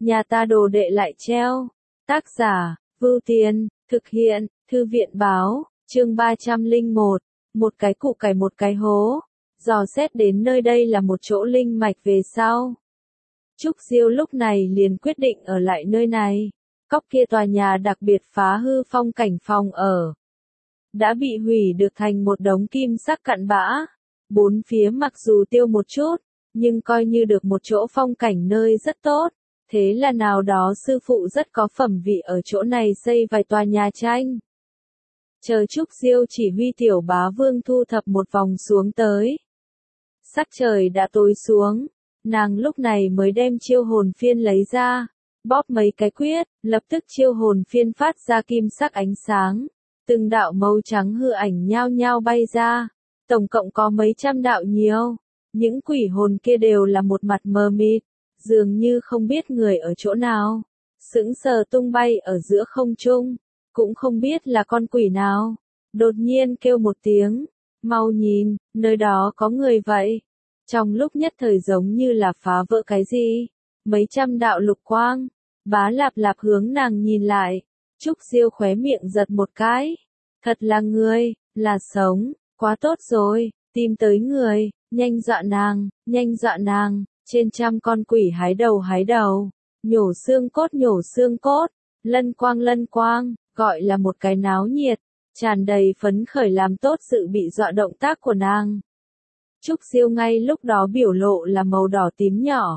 nhà ta đồ đệ lại treo. Tác giả, Vưu Tiền, thực hiện, Thư viện báo, chương 301, một cái củ cải một cái hố. Dò xét đến nơi đây là một chỗ linh mạch về sau. Trúc Diêu lúc này liền quyết định ở lại nơi này. Cóc kia tòa nhà đặc biệt phá hư phong cảnh phòng ở. Đã bị hủy được thành một đống kim sắc cặn bã. Bốn phía mặc dù tiêu một chút, nhưng coi như được một chỗ phong cảnh nơi rất tốt. Thế là nào đó sư phụ rất có phẩm vị ở chỗ này xây vài tòa nhà tranh. Chờ Trúc Diêu chỉ huy tiểu bá vương thu thập một vòng xuống tới. Sắc trời đã tối xuống, nàng lúc này mới đem chiêu hồn phiên lấy ra, bóp mấy cái quyết, lập tức chiêu hồn phiên phát ra kim sắc ánh sáng. Từng đạo màu trắng hư ảnh nhao nhao bay ra, tổng cộng có mấy trăm đạo nhiều. Những quỷ hồn kia đều là một mặt mờ mịt, dường như không biết người ở chỗ nào, sững sờ tung bay ở giữa không trung, cũng không biết là con quỷ nào. Đột nhiên kêu một tiếng, mau nhìn, nơi đó có người vậy. Trong lúc nhất thời giống như là phá vỡ cái gì, mấy trăm đạo lục quang, bá lạp lạp hướng nàng nhìn lại. Trúc Diêu khóe miệng giật một cái, thật là người, là sống, quá tốt rồi, tìm tới người, nhanh dọa nàng, trên trăm con quỷ hái đầu, nhổ xương cốt, lân quang, gọi là một cái náo nhiệt, tràn đầy phấn khởi làm tốt sự bị dọa động tác của nàng. Trúc Diêu ngay lúc đó biểu lộ là màu đỏ tím nhỏ.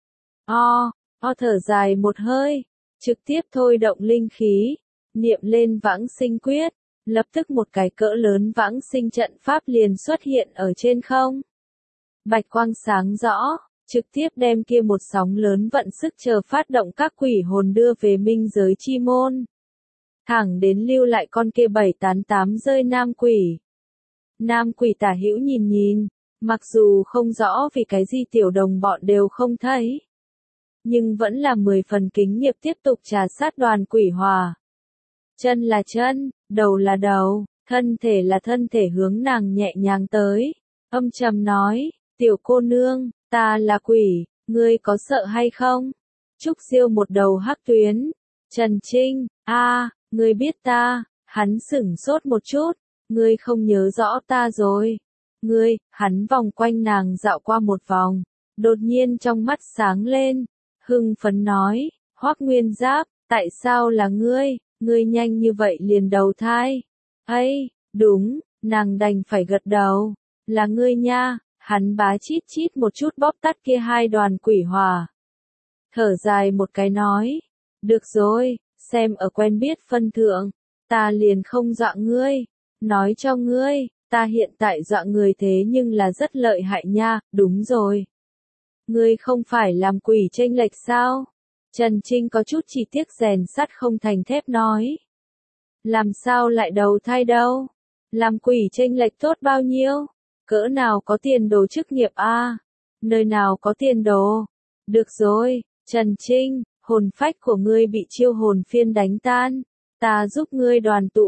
Thở dài một hơi, trực tiếp thôi động linh khí, niệm lên vãng sinh quyết, lập tức một cái cỡ lớn vãng sinh trận pháp liền xuất hiện ở trên không. Bạch quang sáng rõ, trực tiếp đem kia một sóng lớn vận sức chờ phát động các quỷ hồn đưa về minh giới chi môn. Thẳng đến lưu lại con kia 788 rơi nam quỷ. Nam quỷ tả hữu nhìn, mặc dù không rõ vì cái gì tiểu đồng bọn đều không thấy, nhưng vẫn là 10 phần kính nghiệp tiếp tục trà sát đoàn quỷ hòa. Chân là chân, đầu là đầu, thân thể là thân thể hướng nàng nhẹ nhàng tới, âm trầm nói, tiểu cô nương, ta là quỷ, ngươi có sợ hay không? Trúc Diêu một đầu hắc tuyến, Trần Trinh, ngươi biết ta, hắn sửng sốt một chút, ngươi không nhớ rõ ta rồi. Hắn vòng quanh nàng dạo qua một vòng, đột nhiên trong mắt sáng lên, hưng phấn nói, Hoắc Nguyên Giáp, tại sao là ngươi nhanh như vậy liền đầu thai? Đúng, nàng đành phải gật đầu, là ngươi nha. Hắn bá chít một chút bóp tắt kia hai đoàn quỷ hòa. Thở dài một cái nói, được rồi, xem ở quen biết phân thượng, ta liền không dọa ngươi, nói cho ngươi, ta hiện tại dọa người thế nhưng là rất lợi hại nha, đúng rồi. Ngươi không phải làm quỷ chênh lệch sao? Trần Trinh có chút chỉ tiếc rèn sắt không thành thép nói. Làm sao lại đầu thai đâu? Làm quỷ chênh lệch tốt bao nhiêu? Cỡ nào có tiền đồ chức nghiệp nơi nào có tiền đồ? Được rồi, Trần Trinh, hồn phách của ngươi bị chiêu hồn phiên đánh tan, ta giúp ngươi đoàn tụ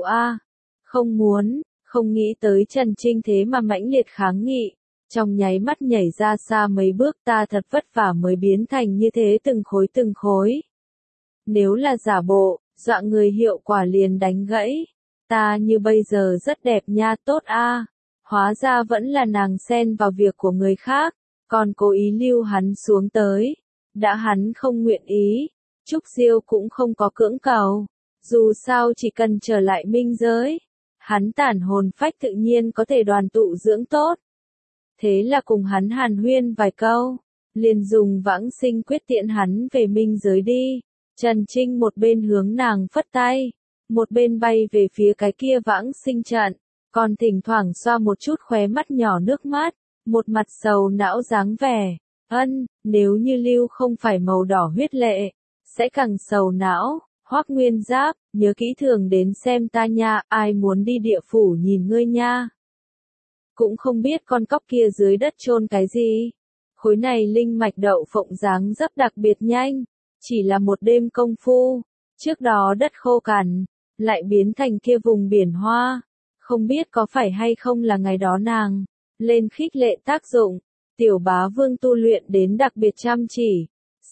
không nghĩ tới Trần Trinh thế mà mãnh liệt kháng nghị, trong nháy mắt nhảy ra xa mấy bước, ta thật vất vả mới biến thành như thế từng khối. Nếu là giả bộ, dọa người hiệu quả liền đánh gãy, ta như bây giờ rất đẹp nha, tốt Hóa ra vẫn là nàng xen vào việc của người khác, còn cố ý lưu hắn xuống tới. Đã hắn không nguyện ý, Trúc Diêu cũng không có cưỡng cầu. Dù sao chỉ cần trở lại minh giới, hắn tản hồn phách tự nhiên có thể đoàn tụ dưỡng tốt. Thế là cùng hắn hàn huyên vài câu, liền dùng vãng sinh quyết tiễn hắn về minh giới đi. Trần Trinh một bên hướng nàng phất tay, một bên bay về phía cái kia vãng sinh trận. Còn thỉnh thoảng xoa một chút khóe mắt nhỏ nước mắt, một mặt sầu não dáng vẻ. Nếu như lưu không phải màu đỏ huyết lệ, sẽ càng sầu não. Hoắc Nguyên Giáp, nhớ kỹ thường đến xem ta nha, ai muốn đi địa phủ nhìn ngươi nha. Cũng không biết con cóc kia dưới đất chôn cái gì. Khối này linh mạch đậu phộng dáng dấp đặc biệt nhanh, chỉ là một đêm công phu, trước đó đất khô cằn, lại biến thành kia vùng biển hoa. Không biết có phải hay không là ngày đó nàng lên khích lệ tác dụng, tiểu bá vương tu luyện đến đặc biệt chăm chỉ,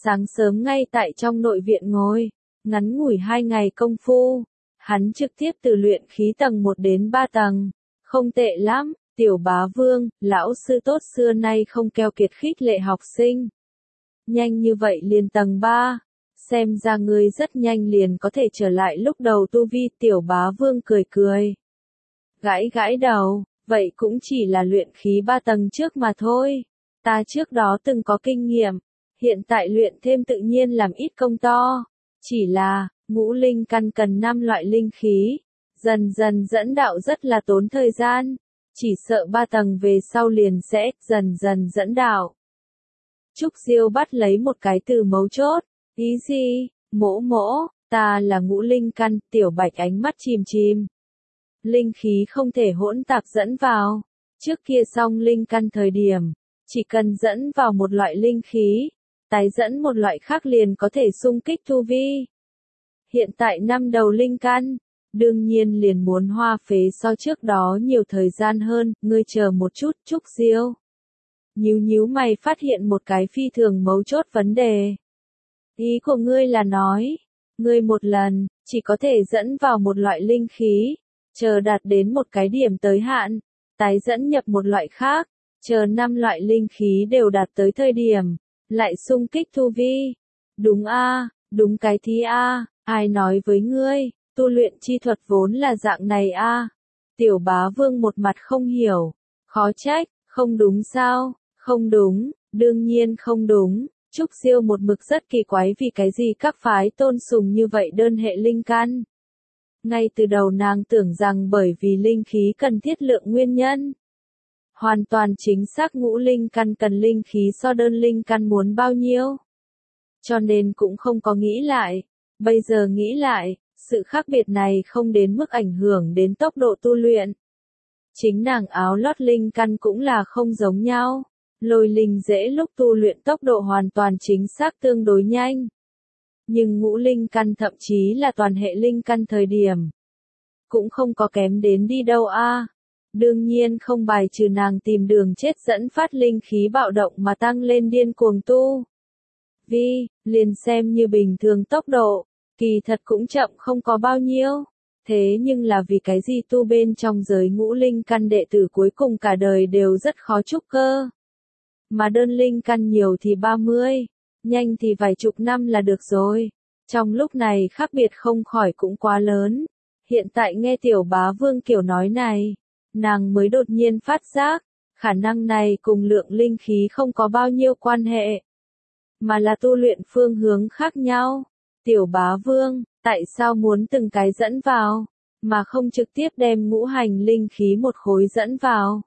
Sáng sớm ngay tại trong nội viện ngồi, ngắn ngủi 2 ngày công phu, hắn trực tiếp từ luyện khí tầng 1 đến 3 tầng. Không tệ lắm, Tiểu Bá Vương, lão sư tốt xưa nay không keo kiệt khích lệ học sinh. Nhanh như vậy liền tầng 3, xem ra ngươi rất nhanh liền có thể trở lại lúc đầu tu vi. Tiểu Bá Vương cười cười. Gãi gãi đầu, vậy cũng chỉ là luyện khí 3 tầng trước mà thôi. Ta trước đó từng có kinh nghiệm, hiện tại luyện thêm tự nhiên làm ít công to. Chỉ là, ngũ linh căn cần 5 loại linh khí, dần dần dẫn đạo rất là tốn thời gian. Chỉ sợ 3 tầng về sau liền sẽ dần dần dẫn đạo. Trúc Diêu bắt lấy một cái từ mấu chốt. Ý gì? Mỗ mỗ, ta là ngũ linh căn. Tiểu Bạch ánh mắt chìm chìm. Linh khí không thể hỗn tạp dẫn vào. Trước kia song linh căn thời điểm, chỉ cần dẫn vào một loại linh khí, tái dẫn một loại khác liền có thể xung kích tu vi. Hiện tại 5 đầu linh căn, đương nhiên liền muốn hoa phế so trước đó nhiều thời gian hơn. Ngươi chờ một chút. Trúc Diêu nhíu mày phát hiện một cái phi thường mấu chốt vấn đề. Ý của ngươi là nói, ngươi một lần, chỉ có thể dẫn vào một loại linh khí, chờ đạt đến một cái điểm tới hạn, tái dẫn nhập một loại khác, chờ 5 loại linh khí đều đạt tới thời điểm, lại xung kích tu vi. Đúng a, đúng cái thí a, ai nói với ngươi, tu luyện chi thuật vốn là dạng này a. Tiểu Bá Vương một mặt không hiểu, khó trách, không đúng sao? Không đúng, đương nhiên không đúng. Trúc Diêu một mực rất kỳ quái vì cái gì các phái tôn sùng như vậy đơn hệ linh căn. Ngay từ đầu nàng tưởng rằng bởi vì linh khí cần thiết lượng nguyên nhân. Hoàn toàn chính xác ngũ linh căn cần linh khí so đơn linh căn muốn bao nhiêu. Cho nên cũng không có nghĩ lại. Bây giờ nghĩ lại, sự khác biệt này không đến mức ảnh hưởng đến tốc độ tu luyện. Chính nàng áo lót linh căn cũng là không giống nhau. Lôi linh dễ lúc tu luyện tốc độ hoàn toàn chính xác tương đối nhanh. Nhưng ngũ linh căn thậm chí là toàn hệ linh căn thời điểm, cũng không có kém đến đi đâu a. Đương nhiên không bài trừ nàng tìm đường chết dẫn phát linh khí bạo động mà tăng lên điên cuồng tu vi, liền xem như bình thường tốc độ, kỳ thật cũng chậm không có bao nhiêu. Thế nhưng là vì cái gì tu bên trong giới ngũ linh căn đệ tử cuối cùng cả đời đều rất khó trúc cơ. Mà đơn linh căn nhiều thì 30, nhanh thì vài chục năm là được rồi. Trong lúc này khác biệt không khỏi cũng quá lớn. Hiện tại nghe Tiểu Bá Vương kiểu nói này, nàng mới đột nhiên phát giác, khả năng này cùng lượng linh khí không có bao nhiêu quan hệ, mà là tu luyện phương hướng khác nhau. Tiểu Bá Vương, tại sao muốn từng cái dẫn vào, mà không trực tiếp đem ngũ hành linh khí một khối dẫn vào?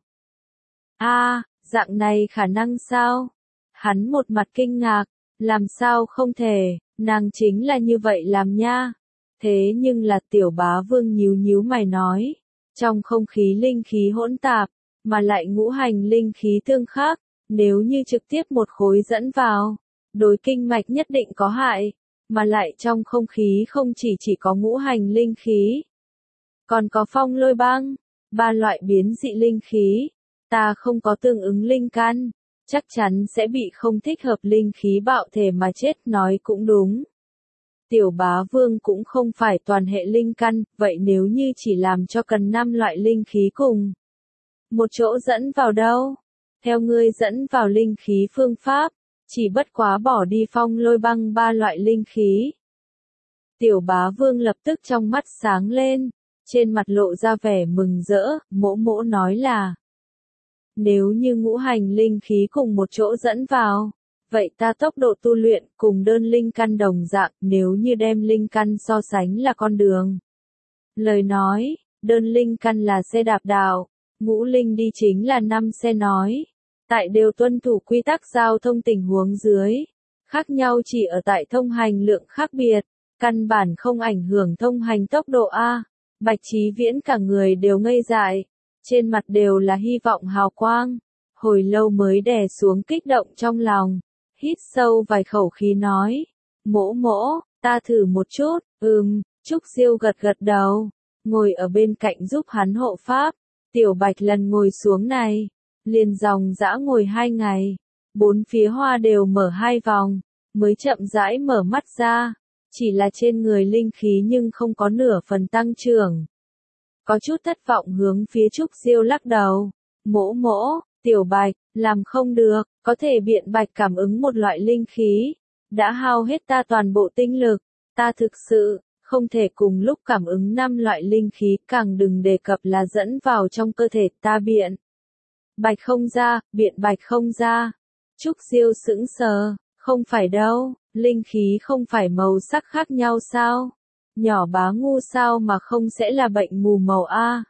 A, dạng này khả năng sao? Hắn một mặt kinh ngạc, làm sao không thể, nàng chính là như vậy làm nha. Thế nhưng là Tiểu Bá Vương nhíu mày nói, trong không khí linh khí hỗn tạp, mà lại ngũ hành linh khí tương khắc, nếu như trực tiếp một khối dẫn vào, đối kinh mạch nhất định có hại, mà lại trong không khí không chỉ có ngũ hành linh khí, còn có phong lôi băng, 3 loại biến dị linh khí. Ta không có tương ứng linh căn, chắc chắn sẽ bị không thích hợp linh khí bạo thể mà chết. Nói cũng đúng. Tiểu Bá Vương cũng không phải toàn hệ linh căn, vậy nếu như chỉ làm cho cần 5 loại linh khí cùng một chỗ dẫn vào đâu? Theo ngươi dẫn vào linh khí phương pháp, chỉ bất quá bỏ đi phong lôi băng 3 loại linh khí. Tiểu Bá Vương lập tức trong mắt sáng lên, trên mặt lộ ra vẻ mừng rỡ. Mỗ mỗ nói là, nếu như ngũ hành linh khí cùng một chỗ dẫn vào, vậy ta tốc độ tu luyện cùng đơn linh căn đồng dạng. Nếu như đem linh căn so sánh là con đường, lời nói, đơn linh căn là xe đạp đạo, ngũ linh đi chính là 5 xe nói. Tại đều tuân thủ quy tắc giao thông tình huống dưới, khác nhau chỉ ở tại thông hành lượng khác biệt, căn bản không ảnh hưởng thông hành tốc độ a. Bạch Chí Viễn cả người đều ngây dại, trên mặt đều là hy vọng hào quang, hồi lâu mới đè xuống kích động trong lòng, hít sâu vài khẩu khí nói, mỗ mỗ, ta thử một chút. Trúc Diêu gật đầu, ngồi ở bên cạnh giúp hắn hộ pháp. Tiểu Bạch lần ngồi xuống này, liền dòng dã ngồi 2 ngày, 4 phía hoa đều mở 2 vòng, mới chậm rãi mở mắt ra. Chỉ là trên người linh khí nhưng không có nửa phần tăng trưởng. Có chút thất vọng hướng phía Trúc Diêu lắc đầu. Mỗ mỗ, Tiểu Bạch, làm không được, có thể biện bạch cảm ứng một loại linh khí. Đã hao hết ta toàn bộ tinh lực, ta thực sự không thể cùng lúc cảm ứng 5 loại linh khí, càng đừng đề cập là dẫn vào trong cơ thể ta biện. Bạch không ra, biện bạch không ra. Trúc Diêu sững sờ, không phải đâu, linh khí không phải màu sắc khác nhau sao? Nhỏ bá ngu sao mà không sẽ là bệnh mù màu a?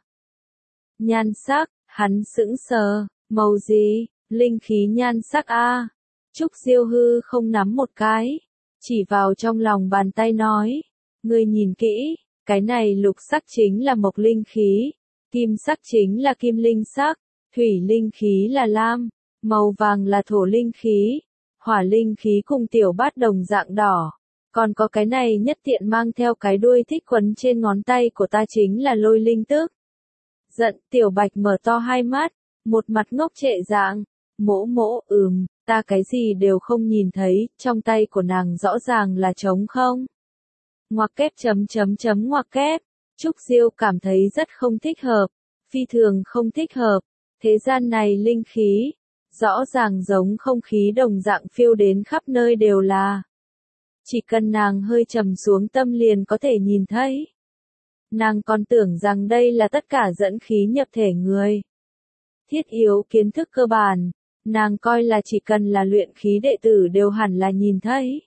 Nhan sắc, hắn sững sờ, màu gì? Linh khí nhan sắc a. Trúc Diêu hư không nắm một cái, chỉ vào trong lòng bàn tay nói, ngươi nhìn kỹ, cái này lục sắc chính là mộc linh khí, kim sắc chính là kim linh sắc, thủy linh khí là lam, màu vàng là thổ linh khí, hỏa linh khí cùng tiểu bát đồng dạng đỏ. Còn có cái này nhất tiện mang theo cái đuôi thích quấn trên ngón tay của ta chính là lôi linh tức. Giận, Tiểu Bạch mở to hai mắt, một mặt ngốc trệ dạng. Mỗ mỗ, ta cái gì đều không nhìn thấy, trong tay của nàng rõ ràng là trống không. Ngoặc kép ngoặc kép. Trúc Diêu cảm thấy rất không thích hợp, phi thường không thích hợp. Thế gian này linh khí, rõ ràng giống không khí đồng dạng phiêu đến khắp nơi đều là. Chỉ cần nàng hơi trầm xuống tâm liền có thể nhìn thấy. Nàng còn tưởng rằng đây là tất cả dẫn khí nhập thể người. Thiết yếu kiến thức cơ bản, nàng coi là chỉ cần là luyện khí đệ tử đều hẳn là nhìn thấy.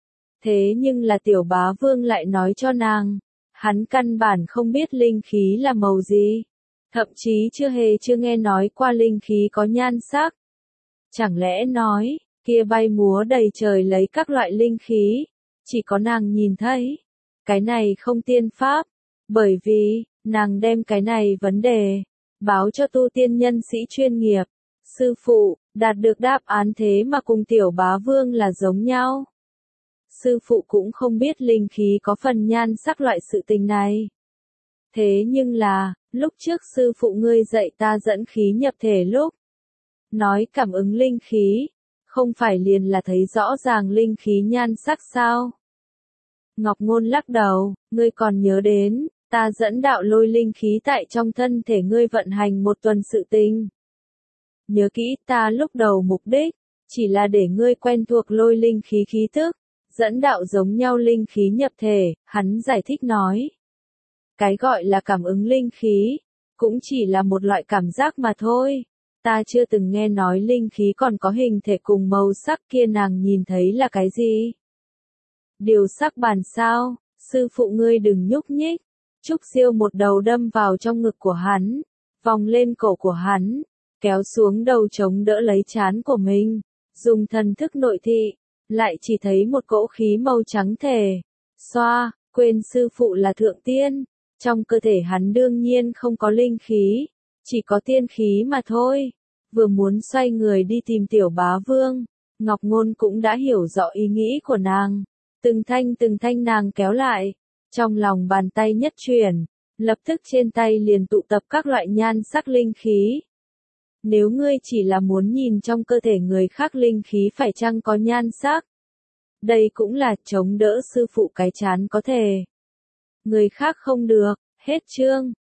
Thế nhưng là Tiểu Bá Vương lại nói cho nàng, hắn căn bản không biết linh khí là màu gì, thậm chí chưa nghe nói qua linh khí có nhan sắc. Chẳng lẽ nói, kia bay múa đầy trời lấy các loại linh khí, chỉ có nàng nhìn thấy. Cái này không tiên pháp, bởi vì, nàng đem cái này vấn đề, báo cho tu tiên nhân sĩ chuyên nghiệp. Sư phụ, đạt được đáp án thế mà cùng Tiểu Bá Vương là giống nhau. Sư phụ cũng không biết linh khí có phần nhan sắc loại sự tình này. Thế nhưng là, lúc trước sư phụ ngươi dạy ta dẫn khí nhập thể lúc, nói cảm ứng linh khí, không phải liền là thấy rõ ràng linh khí nhan sắc sao? Ngọc Ngôn lắc đầu, ngươi còn nhớ đến, ta dẫn đạo lôi linh khí tại trong thân thể ngươi vận hành một tuần sự tình. Nhớ kỹ ta lúc đầu mục đích, chỉ là để ngươi quen thuộc lôi linh khí khí tức, dẫn đạo giống nhau linh khí nhập thể, hắn giải thích nói. Cái gọi là cảm ứng linh khí, cũng chỉ là một loại cảm giác mà thôi. Ta chưa từng nghe nói linh khí còn có hình thể cùng màu sắc kia, nàng nhìn thấy là cái gì? Điều sắc bàn sao, sư phụ ngươi đừng nhúc nhích. Trúc Diêu một đầu đâm vào trong ngực của hắn, vòng lên cổ của hắn, kéo xuống đầu chống đỡ lấy trán của mình, dùng thần thức nội thị, lại chỉ thấy một cỗ khí màu trắng thể. Xoa, quên sư phụ là thượng tiên, trong cơ thể hắn đương nhiên không có linh khí, chỉ có tiên khí mà thôi. Vừa muốn xoay người đi tìm Tiểu Bá Vương, Ngọc Ngôn cũng đã hiểu rõ ý nghĩ của nàng. Từng thanh nàng kéo lại, trong lòng bàn tay nhất chuyển, lập tức trên tay liền tụ tập các loại nhan sắc linh khí. Nếu ngươi chỉ là muốn nhìn trong cơ thể người khác linh khí phải chăng có nhan sắc, đây cũng là chống đỡ sư phụ cái chán có thể. Người khác không được, hết chương.